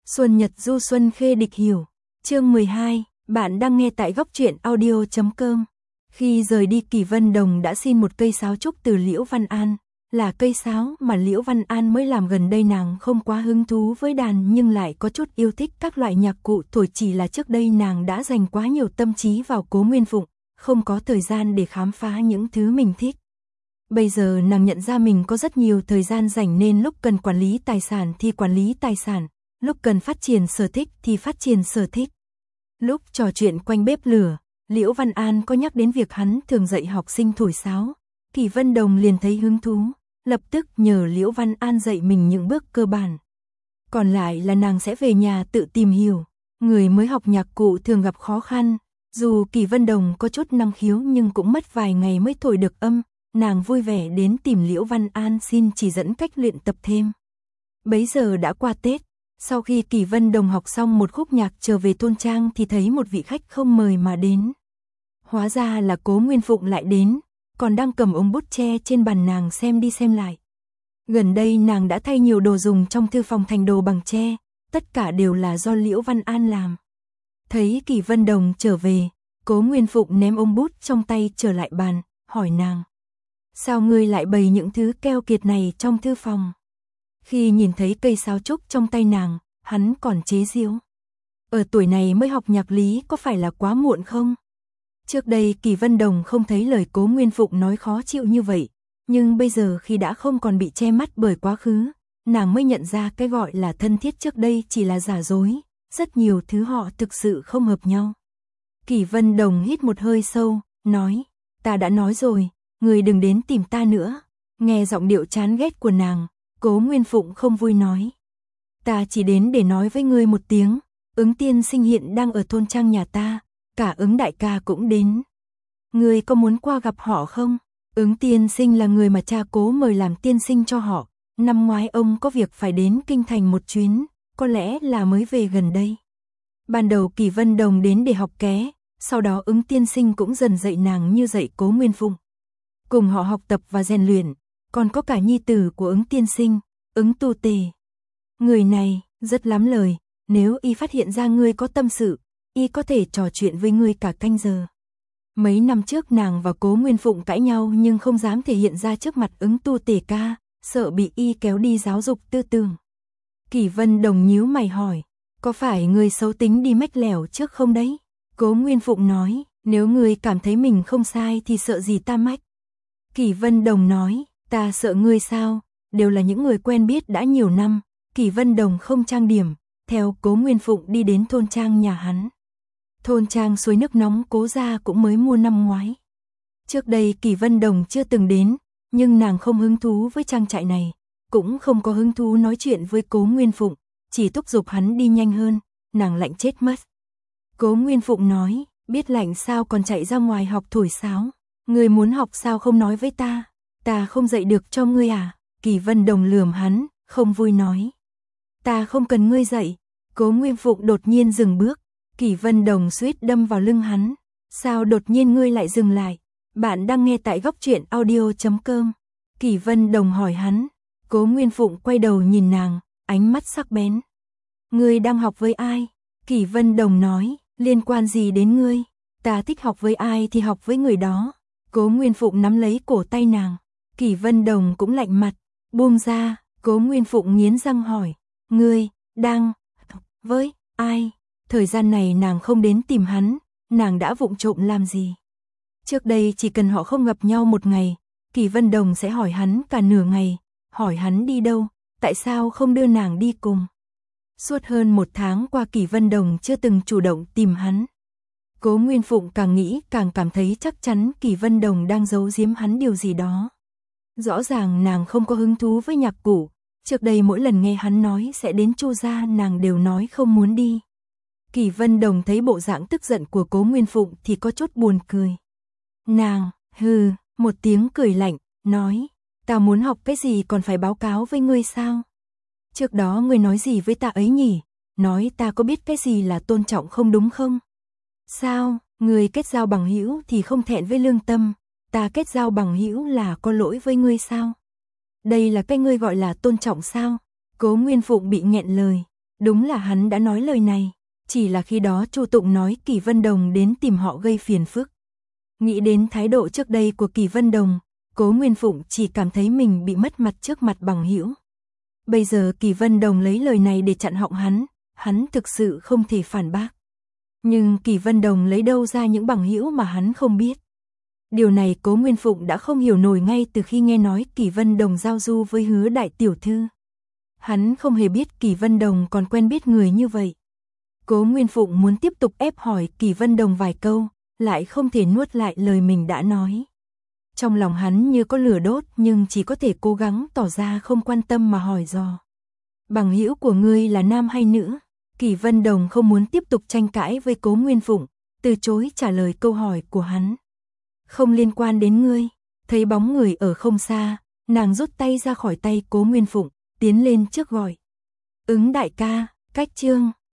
Xuân Nhật du xuân khê địch hiểu. Chương 12, bạn đang nghe tại góc truyện audio.com. Khi rời đi, Kỳ Vân Đồng đã xin một cây sáo trúc từ Liễu Văn An, là cây sáo mà Liễu Văn An mới làm. Gần đây nàng không quá hứng thú với đàn nhưng lại có chút yêu thích các loại nhạc cụ thổi, chỉ là trước đây nàng đã dành quá nhiều tâm trí vào Cố Nguyên Phụng, không có thời gian để khám phá những thứ mình thích. Bây giờ nàng nhận ra mình có rất nhiều thời gian rảnh nên lúc cần quản lý tài sản thì quản lý tài sản, lúc cần phát triển sở thích thì phát triển sở thích. Lúc trò chuyện quanh bếp lửa, Liễu Văn An có nhắc đến việc hắn thường dạy học sinh thổi sáo. Kỳ Vân Đồng liền thấy hứng thú, lập tức nhờ Liễu Văn An dạy mình những bước cơ bản. Còn lại là nàng sẽ về nhà tự tìm hiểu. Người mới học nhạc cụ thường gặp khó khăn, dù Kỳ Vân Đồng có chút năng khiếu nhưng cũng mất vài ngày mới thổi được âm. Nàng vui vẻ đến tìm Liễu Văn An xin chỉ dẫn cách luyện tập thêm. Bấy giờ đã qua Tết, sau khi Kỳ Vân Đồng học xong một khúc nhạc trở về thôn trang thì thấy một vị khách không mời mà đến. Hóa ra là Cố Nguyên Phụng lại đến, còn đang cầm ống bút tre trên bàn nàng xem đi xem lại. Gần đây nàng đã thay nhiều đồ dùng trong thư phòng thành đồ bằng tre, tất cả đều là do Liễu Văn An làm. Thấy Kỳ Vân Đồng trở về, Cố Nguyên Phụng ném ống bút trong tay trở lại bàn, hỏi nàng: sao ngươi lại bày những thứ keo kiệt này trong thư phòng? Khi nhìn thấy cây sáo trúc trong tay nàng, hắn còn chế giễu: ở tuổi này mới học nhạc lý có phải là quá muộn không? Trước đây Kỳ Vân Đồng không thấy lời Cố Nguyên Phụng nói khó chịu như vậy, nhưng bây giờ khi đã không còn bị che mắt bởi quá khứ, nàng mới nhận ra cái gọi là thân thiết trước đây chỉ là giả dối, rất nhiều thứ họ thực sự không hợp nhau. Kỳ Vân Đồng hít một hơi sâu, nói: ta đã nói rồi, người đừng đến tìm ta nữa. Nghe giọng điệu chán ghét của nàng, Cố Nguyên Phụng không vui nói: ta chỉ đến để nói với ngươi một tiếng, Ứng tiên sinh hiện đang ở thôn trang nhà ta, cả Ứng đại ca cũng đến. Ngươi có muốn qua gặp họ không? Ứng tiên sinh là người mà cha Cố mời làm tiên sinh cho họ, năm ngoái ông có việc phải đến kinh thành một chuyến, có lẽ là mới về gần đây. Ban đầu Kỳ Vân Đồng đến để học ké, sau đó Ứng tiên sinh cũng dần dạy nàng như dạy Cố Nguyên Phụng. Cùng họ học tập và rèn luyện, còn có cả nhi tử của Ứng tiên sinh, Ứng Tu Tề. Người này rất lắm lời, nếu y phát hiện ra ngươi có tâm sự, y có thể trò chuyện với ngươi cả canh giờ. Mấy năm trước nàng và Cố Nguyên Phụng cãi nhau nhưng không dám thể hiện ra trước mặt Ứng Tu Tề ca, sợ bị y kéo đi giáo dục tư tưởng. Kỳ Vân Đồng nhíu mày hỏi: có phải ngươi xấu tính đi mách lẻo trước không đấy? Cố Nguyên Phụng nói: nếu ngươi cảm thấy mình không sai thì sợ gì ta mách. Kỳ Vân Đồng nói: ta sợ ngươi sao, đều là những người quen biết đã nhiều năm. Kỳ Vân Đồng không trang điểm, theo Cố Nguyên Phụng đi đến thôn trang nhà hắn. Thôn trang suối nước nóng Cố gia cũng mới mua năm ngoái. Trước đây Kỳ Vân Đồng chưa từng đến, nhưng nàng không hứng thú với trang trại này, cũng không có hứng thú nói chuyện với Cố Nguyên Phụng, chỉ thúc giục hắn đi nhanh hơn, nàng lạnh chết mất. Cố Nguyên Phụng nói: biết lạnh sao còn chạy ra ngoài học thổi sáo, ngươi muốn học sao không nói với ta, ta không dạy được cho ngươi à? Kỳ Vân Đồng lườm hắn, không vui nói: ta không cần ngươi dạy. Cố Nguyên Phụng đột nhiên dừng bước, Kỳ Vân Đồng suýt đâm vào lưng hắn: sao đột nhiên ngươi lại dừng lại? Bạn đang nghe tại góc truyện audio.com. Kỳ Vân Đồng hỏi hắn. Cố Nguyên Phụng quay đầu nhìn nàng, ánh mắt sắc bén: ngươi đang học với ai? Kỳ Vân Đồng nói: liên quan gì đến ngươi, ta thích học với ai thì học với người đó. Cố Nguyên Phụng nắm lấy cổ tay nàng, Kỳ Vân Đồng cũng lạnh mặt, buông ra. Cố Nguyên Phụng nghiến răng hỏi: ngươi đang với ai? Thời gian này nàng không đến tìm hắn, nàng đã vụng trộm làm gì? Trước đây chỉ cần họ không gặp nhau một ngày, Kỳ Vân Đồng sẽ hỏi hắn cả nửa ngày, hỏi hắn đi đâu, tại sao không đưa nàng đi cùng. Suốt hơn một tháng qua Kỳ Vân Đồng chưa từng chủ động tìm hắn. Cố Nguyên Phụng càng nghĩ càng cảm thấy chắc chắn Kỳ Vân Đồng đang giấu giếm hắn điều gì đó. Rõ ràng nàng không có hứng thú với nhạc cụ, trước đây mỗi lần nghe hắn nói sẽ đến Chu gia nàng đều nói không muốn đi. Kỳ Vân Đồng thấy bộ dạng tức giận của Cố Nguyên Phụng thì có chút buồn cười. Nàng hừ một tiếng cười lạnh, nói: ta muốn học cái gì còn phải báo cáo với ngươi sao? Trước đó ngươi nói gì với ta ấy nhỉ? Nói ta có biết cái gì là tôn trọng không đúng không? Sao, ngươi kết giao bằng hữu thì không thẹn với lương tâm, ta kết giao bằng hữu là có lỗi với ngươi sao? Đây là cái ngươi gọi là tôn trọng sao? Cố Nguyên Phụng bị nghẹn lời. Đúng là hắn đã nói lời này, chỉ là khi đó Chu Tụng nói Kỷ Vân Đồng đến tìm họ gây phiền phức. Nghĩ đến thái độ trước đây của Kỷ Vân Đồng, Cố Nguyên Phụng chỉ cảm thấy mình bị mất mặt trước mặt bằng hữu. Bây giờ Kỷ Vân Đồng lấy lời này để chặn họng hắn thực sự không thể phản bác. Nhưng Kỷ Vân Đồng lấy đâu ra những bằng hữu mà hắn không biết. Điều này Cố Nguyên Phụng đã không hiểu nổi ngay từ khi nghe nói Kỷ Vân Đồng giao du với Hứa đại tiểu thư. Hắn không hề biết Kỷ Vân Đồng còn quen biết người như vậy. Cố Nguyên Phụng muốn tiếp tục ép hỏi Kỷ Vân Đồng vài câu, lại không thể nuốt lại lời mình đã nói. Trong lòng hắn như có lửa đốt nhưng chỉ có thể cố gắng tỏ ra không quan tâm mà hỏi dò. Bằng hữu của ngươi là nam hay nữ? Kỷ Vân Đồng không muốn tiếp tục tranh cãi với Cố Nguyên Phụng, từ chối trả lời câu hỏi của hắn. Không liên quan đến ngươi. Thấy bóng người ở không xa, nàng rút tay ra khỏi tay Cố Nguyên Phụng, tiến lên trước gọi. Ứng đại ca, cách chương.